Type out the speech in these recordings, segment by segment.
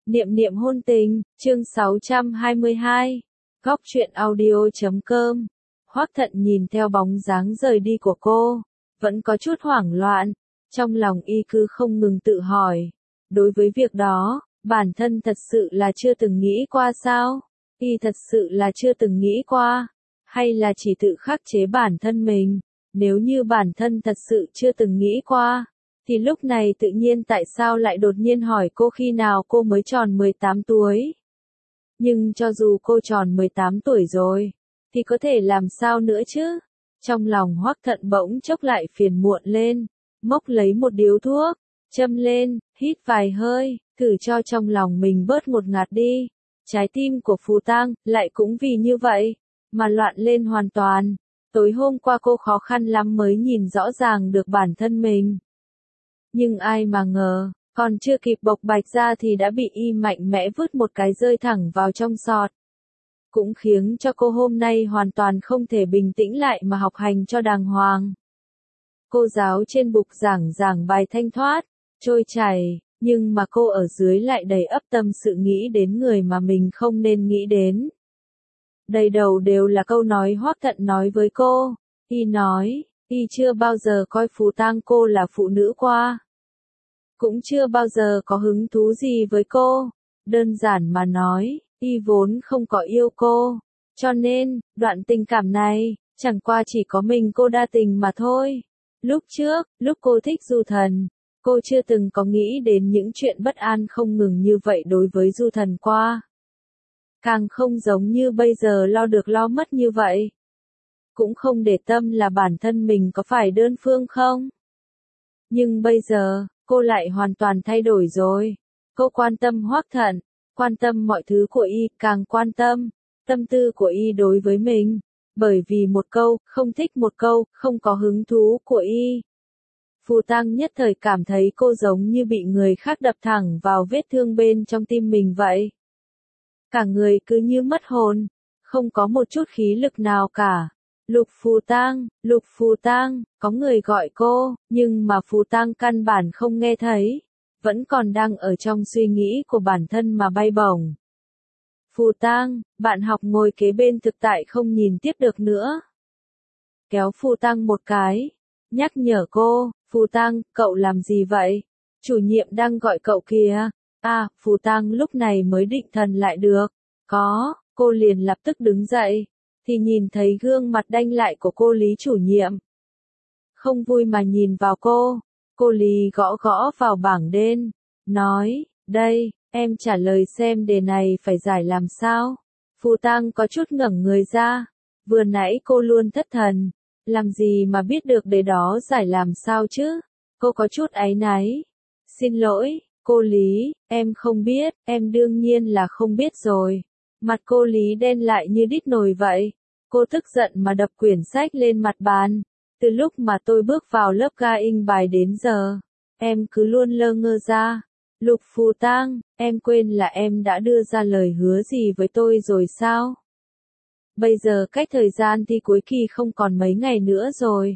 Niệm niệm hôn tình, chương 622. Góc truyện audio.com. Hoắc Thận nhìn theo bóng dáng rời đi của cô, vẫn có chút hoảng loạn, trong lòng y cứ không ngừng tự hỏi. Đối với việc đó, bản thân thật sự là chưa từng nghĩ qua sao? Y thật sự là chưa từng nghĩ qua, hay là chỉ tự khắc chế bản thân mình? Nếu như bản thân thật sự chưa từng nghĩ qua, thì lúc này tự nhiên tại sao lại đột nhiên hỏi cô khi nào cô mới tròn 18 tuổi? Nhưng cho dù cô tròn 18 tuổi rồi, thì có thể làm sao nữa chứ? Trong lòng Hoắc Thận bỗng chốc lại phiền muộn lên, móc lấy một điếu thuốc, châm lên, hít vài hơi, thử cho trong lòng mình bớt ngột ngạt đi. Trái tim của Phù Tang lại cũng vì như vậy mà loạn lên hoàn toàn. Tối hôm qua cô khó khăn lắm mới nhìn rõ ràng được bản thân mình. Nhưng ai mà ngờ, còn chưa kịp bộc bạch ra thì đã bị y mạnh mẽ vứt một cái rơi thẳng vào trong sọt. Cũng khiến cho cô hôm nay hoàn toàn không thể bình tĩnh lại mà học hành cho đàng hoàng. Cô giáo trên bục giảng bài thanh thoát, trôi chảy, nhưng mà cô ở dưới lại đầy ắp tâm sự nghĩ đến người mà mình không nên nghĩ đến. Đầy đầu đều là câu nói Hoắc Thận nói với cô. Y nói, y chưa bao giờ coi Phù Tang cô là phụ nữ qua. Cũng chưa bao giờ có hứng thú gì với cô. Đơn giản mà nói, y vốn không có yêu cô. Cho nên, đoạn tình cảm này, chẳng qua chỉ có mình cô đa tình mà thôi. Lúc trước, lúc cô thích Du Thần, cô chưa từng có nghĩ đến những chuyện bất an không ngừng như vậy đối với Du Thần qua. Càng không giống như bây giờ lo được lo mất như vậy. Cũng không để tâm là bản thân mình có phải đơn phương không. Nhưng bây giờ, cô lại hoàn toàn thay đổi rồi. Cô quan tâm Hoắc Thận, quan tâm mọi thứ của y, càng quan tâm tâm tư của y đối với mình. Bởi vì một câu, không thích một câu, không có hứng thú của y. Phù Tang nhất thời cảm thấy cô giống như bị người khác đập thẳng vào vết thương bên trong tim mình vậy. Cả người cứ như mất hồn, không có một chút khí lực nào cả. Lục Phù Tang, có người gọi cô, nhưng mà Phù Tang căn bản không nghe thấy, vẫn còn đang ở trong suy nghĩ của bản thân mà bay bổng. Phù Tang, bạn học ngồi kế bên thực tại không nhìn tiếp được nữa. Kéo Phù Tang một cái, nhắc nhở cô, Phù Tang, cậu làm gì vậy? Chủ nhiệm đang gọi cậu kìa. À, Phù Tang lúc này mới định thần lại được. Cô liền lập tức đứng dậy, thì nhìn thấy gương mặt đanh lại của cô Lý chủ nhiệm. Không vui mà nhìn vào cô Lý gõ gõ vào bảng đen, nói, đây, em trả lời xem đề này phải giải làm sao. Phù Tang có chút ngẩng người ra, vừa nãy cô luôn thất thần, làm gì mà biết được đề đó giải làm sao chứ. Cô có chút áy náy. Xin lỗi, cô Lý, em không biết, em đương nhiên là không biết rồi. Mặt cô Lý đen lại như đít nồi vậy. Cô tức giận mà đập quyển sách lên mặt bàn. Từ lúc mà tôi bước vào lớp ga in bài đến giờ, em cứ luôn lơ ngơ ra. Lục Phù Tang, em quên là em đã đưa ra lời hứa gì với tôi rồi sao? Bây giờ cách thời gian thi cuối kỳ không còn mấy ngày nữa rồi.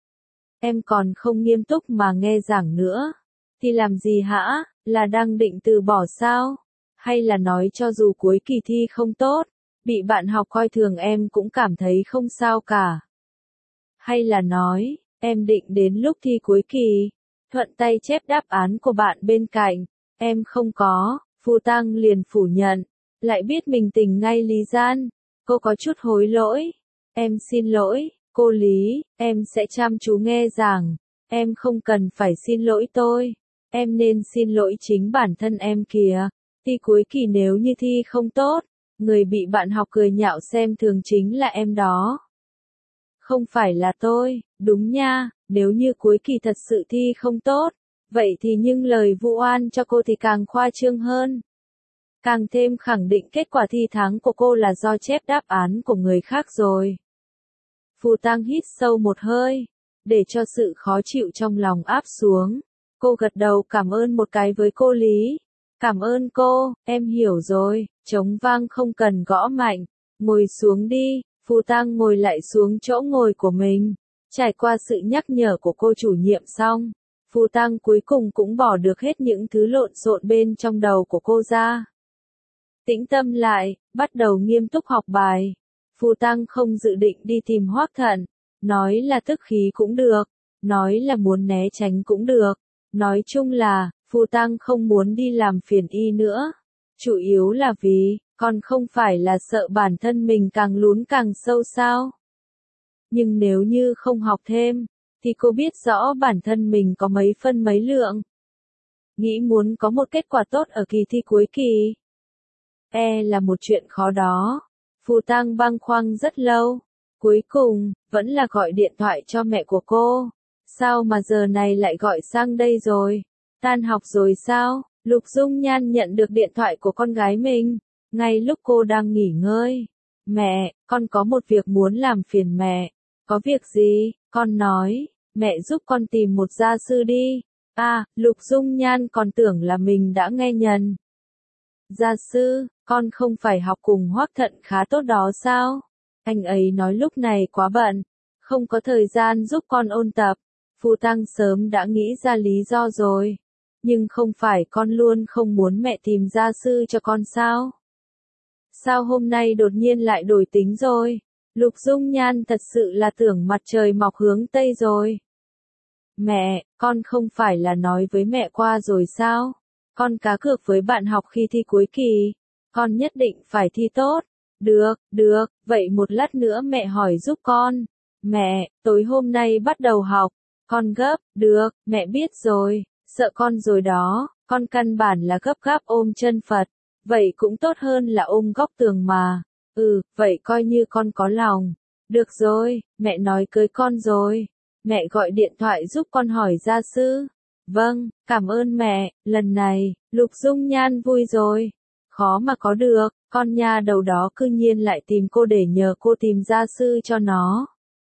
Em còn không nghiêm túc mà nghe giảng nữa. Thì làm gì hả? Là đang định từ bỏ sao? Hay là nói cho dù cuối kỳ thi không tốt, bị bạn học coi thường em cũng cảm thấy không sao cả? Hay là nói, em định đến lúc thi cuối kỳ, thuận tay chép đáp án của bạn bên cạnh? Em không có. Phù Tang liền phủ nhận, lại biết mình tỉnh ngay lý gian. Cô có chút hối lỗi. Em xin lỗi, cô Lý, em sẽ chăm chú nghe giảng. Em không cần phải xin lỗi tôi. Em nên xin lỗi chính bản thân em kìa. Thi cuối kỳ nếu như thi không tốt, người bị bạn học cười nhạo xem thường chính là em đó. Không phải là tôi, đúng nha, nếu như cuối kỳ thật sự thi không tốt, vậy thì nhưng lời vu oan cho cô thì càng khoa trương hơn. Càng thêm khẳng định kết quả thi tháng của cô là do chép đáp án của người khác rồi. Phù Tang hít sâu một hơi, để cho sự khó chịu trong lòng áp xuống. Cô gật đầu cảm ơn một cái với cô Lý. Cảm ơn cô, em hiểu rồi, trống vang không cần gõ mạnh. Ngồi xuống đi. Phù Tang ngồi lại xuống chỗ ngồi của mình. Trải qua sự nhắc nhở của cô chủ nhiệm xong, Phù Tăng cuối cùng cũng bỏ được hết những thứ lộn xộn bên trong đầu của cô ra. Tĩnh tâm lại, bắt đầu nghiêm túc học bài. Phù Tăng không dự định đi tìm Hoắc Thận, nói là tức khí cũng được, nói là muốn né tránh cũng được, nói chung là, Phù Tăng không muốn đi làm phiền y nữa. Chủ yếu là vì, còn không phải là sợ bản thân mình càng lún càng sâu sao. Nhưng nếu như không học thêm, thì cô biết rõ bản thân mình có mấy phân mấy lượng. Nghĩ muốn có một kết quả tốt ở kỳ thi cuối kỳ. Là một chuyện khó đó. Phù Tăng băn khoăn rất lâu. Cuối cùng, vẫn là gọi điện thoại cho mẹ của cô. Sao mà giờ này lại gọi sang đây rồi? Tan học rồi sao? Lục Dung Nhan nhận được điện thoại của con gái mình. Ngay lúc cô đang nghỉ ngơi. Mẹ, con có một việc muốn làm phiền mẹ. Có việc gì? Con nói, mẹ giúp con tìm một gia sư đi. Lục Dung Nhan còn tưởng là mình đã nghe nhầm. Gia sư, con không phải học cùng Hoắc Thận khá tốt đó sao? Anh ấy nói lúc này quá bận, không có thời gian giúp con ôn tập. Phù Tăng sớm đã nghĩ ra lý do rồi. Nhưng không phải con luôn không muốn mẹ tìm gia sư cho con sao? Sao hôm nay đột nhiên lại đổi tính rồi? Lục Dung Nhan thật sự là tưởng mặt trời mọc hướng Tây rồi. Mẹ, con không phải là nói với mẹ qua rồi sao? Con cá cược với bạn học khi thi cuối kỳ. Con nhất định phải thi tốt. Được, vậy một lát nữa mẹ hỏi giúp con. Mẹ, tối hôm nay bắt đầu học. Con gấp, được, mẹ biết rồi, sợ con rồi đó, con căn bản là gấp gáp ôm chân Phật. Vậy cũng tốt hơn là ôm góc tường mà. Vậy coi như con có lòng. Được rồi, mẹ nói cưới con rồi. Mẹ gọi điện thoại giúp con hỏi gia sư. Vâng, cảm ơn mẹ, lần này, Lục Dung Nhan vui rồi. Khó mà có được, con nha đầu đó cư nhiên lại tìm cô để nhờ cô tìm gia sư cho nó.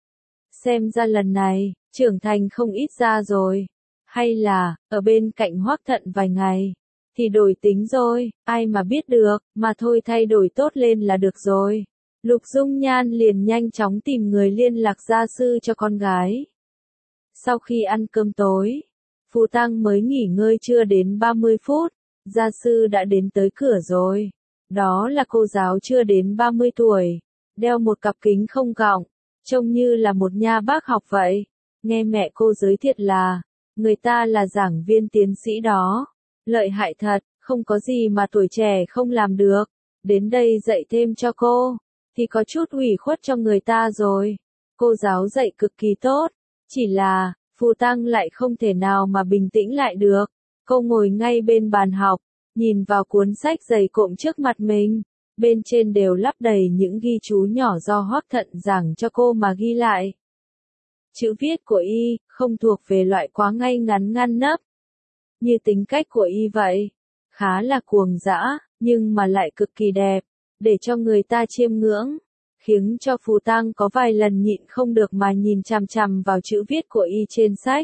Xem ra lần này, trưởng thành không ít ra rồi. Hay là, ở bên cạnh Hoắc Thận vài ngày, thì đổi tính rồi, ai mà biết được, mà thôi thay đổi tốt lên là được rồi. Lục Dung Nhan liền nhanh chóng tìm người liên lạc gia sư cho con gái. Sau khi ăn cơm tối, Phù Tăng mới nghỉ ngơi chưa đến 30 phút, gia sư đã đến tới cửa rồi. Đó là cô giáo chưa đến 30 tuổi, đeo một cặp kính không gọng, trông như là một nha bác học vậy. Nghe mẹ cô giới thiệu là, người ta là giảng viên tiến sĩ đó. Lợi hại thật, không có gì mà tuổi trẻ không làm được. Đến đây dạy thêm cho cô, thì có chút ủy khuất cho người ta rồi. Cô giáo dạy cực kỳ tốt, chỉ là, Phù Tăng lại không thể nào mà bình tĩnh lại được. Cô ngồi ngay bên bàn học, nhìn vào cuốn sách dày cộm trước mặt mình. Bên trên đều lắp đầy những ghi chú nhỏ do Hoắc Thận giảng cho cô mà ghi lại. Chữ viết của y, không thuộc về loại quá ngay ngắn ngăn nắp. Như tính cách của y vậy. Khá là cuồng dã, nhưng mà lại cực kỳ đẹp, để cho người ta chiêm ngưỡng. Khiến cho Phù Tăng có vài lần nhịn không được mà nhìn chằm chằm vào chữ viết của y trên sách.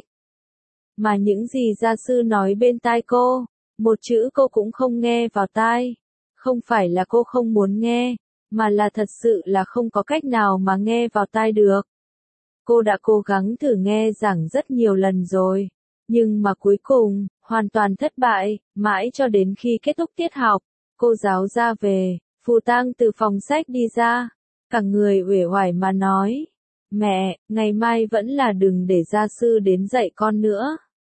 Mà những gì gia sư nói bên tai cô, một chữ cô cũng không nghe vào tai. Không phải là cô không muốn nghe, mà là thật sự là không có cách nào mà nghe vào tai được. Cô đã cố gắng thử nghe giảng rất nhiều lần rồi, nhưng mà cuối cùng, hoàn toàn thất bại, mãi cho đến khi kết thúc tiết học, cô giáo ra về, Phù Tăng từ phòng sách đi ra, cả người uể oải mà nói, mẹ, ngày mai vẫn là đừng để gia sư đến dạy con nữa.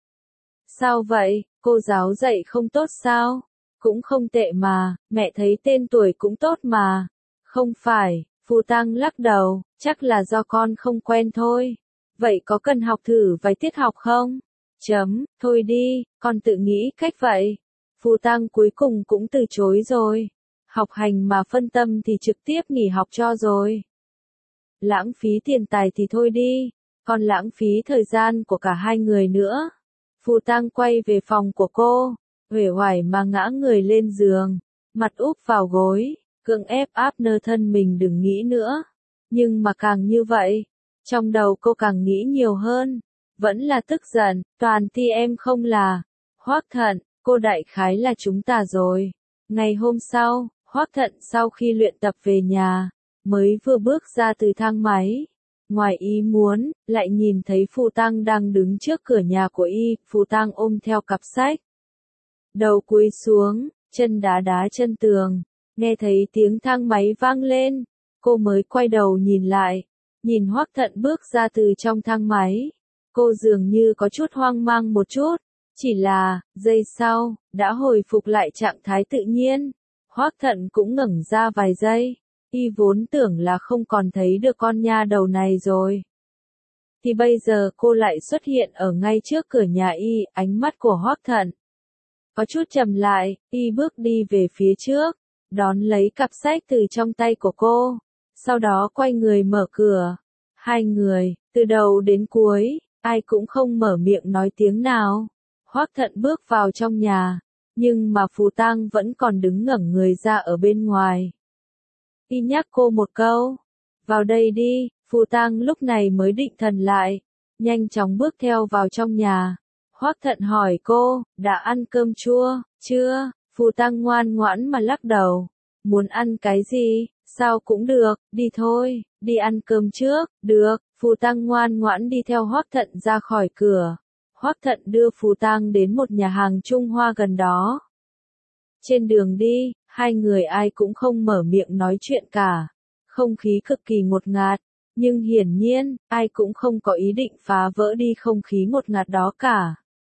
Sao vậy, cô giáo dạy không tốt sao? Cũng không tệ mà, mẹ thấy tên tuổi cũng tốt mà. Không phải, Phù Tăng lắc đầu, chắc là do con không quen thôi. Vậy có cần học thử vài tiết học không? Thôi đi, con tự nghĩ cách vậy. Phù Tăng cuối cùng cũng từ chối rồi. Học hành mà phân tâm thì trực tiếp nghỉ học cho rồi. Lãng phí tiền tài thì thôi đi, còn lãng phí thời gian của cả hai người nữa. Phù Tăng quay về phòng của cô, uể oải mà ngã người lên giường, mặt úp vào gối, cưỡng ép áp nơ thân mình đừng nghĩ nữa. Nhưng mà càng như vậy, trong đầu cô càng nghĩ nhiều hơn, vẫn là tức giận, toàn ti em không là. Hoắc Thận, cô đại khái là chúng ta rồi. Ngày hôm sau, Hoắc Thận sau khi luyện tập về nhà, mới vừa bước ra từ thang máy, Ngoài ý muốn, lại nhìn thấy Phù Tăng đang đứng trước cửa nhà của y, Phù Tăng ôm theo cặp sách. Đầu cúi xuống, chân đá đá chân tường, nghe thấy tiếng thang máy vang lên, cô mới quay đầu nhìn lại, nhìn Hoắc Thận bước ra từ trong thang máy. Cô dường như có chút hoang mang một chút, chỉ là, giây sau, đã hồi phục lại trạng thái tự nhiên. Hoắc Thận cũng ngẩng ra vài giây, y vốn tưởng là không còn thấy được con nha đầu này rồi. Thì bây giờ cô lại xuất hiện ở ngay trước cửa nhà y, ánh mắt của Hoắc Thận có chút trầm lại, y bước đi về phía trước, đón lấy cặp sách từ trong tay của cô, sau đó quay người mở cửa. Hai người, từ đầu đến cuối, ai cũng không mở miệng nói tiếng nào. Hoắc Thận bước vào trong nhà, nhưng mà Phù Tăng vẫn còn đứng ngẩng người ra ở bên ngoài. Y nhắc cô một câu, vào đây đi, Phù Tăng lúc này mới định thần lại, nhanh chóng bước theo vào trong nhà. Hoắc Thận hỏi cô, đã ăn cơm chua, chưa? Phù Tăng ngoan ngoãn mà lắc đầu, muốn ăn cái gì, sao cũng được, đi thôi, đi ăn cơm trước, được. Phù Tăng ngoan ngoãn đi theo Hoắc Thận ra khỏi cửa. Hoắc Thận đưa Phù Tăng đến một nhà hàng Trung Hoa gần đó. Trên đường đi, hai người ai cũng không mở miệng nói chuyện cả. Không khí cực kỳ ngột ngạt, nhưng hiển nhiên, ai cũng không có ý định phá vỡ đi không khí ngột ngạt đó cả.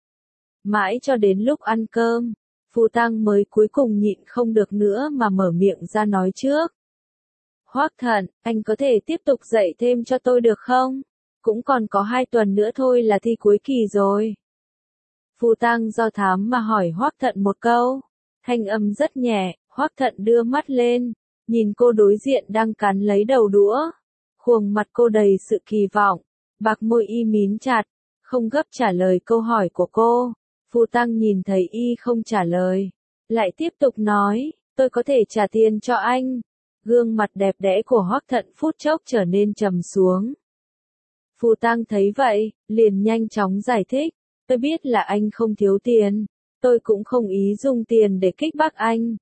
Mãi cho đến lúc ăn cơm, Phù Tăng mới cuối cùng nhịn không được nữa mà mở miệng ra nói trước. Hoắc Thận, anh có thể tiếp tục dạy thêm cho tôi được không? Cũng còn có 2 tuần nữa thôi là thi cuối kỳ rồi. Phù Tăng do thám mà hỏi Hoắc Thận một câu. Thanh âm rất nhẹ, Hoắc Thận đưa mắt lên, nhìn cô đối diện đang cắn lấy đầu đũa. Khuôn mặt cô đầy sự kỳ vọng, bạc môi y mím chặt, không gấp trả lời câu hỏi của cô. Phù Tăng nhìn thấy y không trả lời, lại tiếp tục nói, tôi có thể trả tiền cho anh. Gương mặt đẹp đẽ của Hoắc Thận phút chốc trở nên trầm xuống. Phù Tăng thấy vậy, liền nhanh chóng giải thích, tôi biết là anh không thiếu tiền, tôi cũng không ý dùng tiền để kích bác anh.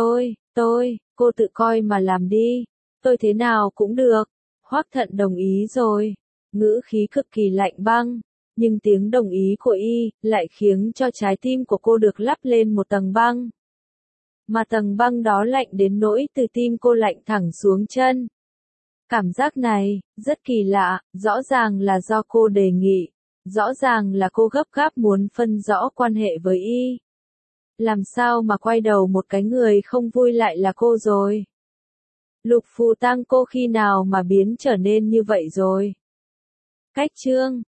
Cô tự coi mà làm đi, tôi thế nào cũng được. Hoắc Thận đồng ý rồi, ngữ khí cực kỳ lạnh băng, nhưng tiếng đồng ý của y lại khiến cho trái tim của cô được lắp lên một tầng băng. Mà tầng băng đó lạnh đến nỗi từ tim cô lạnh thẳng xuống chân. Cảm giác này, rất kỳ lạ, rõ ràng là do cô đề nghị, rõ ràng là cô gấp gáp muốn phân rõ quan hệ với y. Làm sao mà quay đầu một cái người không vui lại là cô rồi? Lục Phù Tăng cô khi nào mà biến trở nên như vậy rồi? Cách chương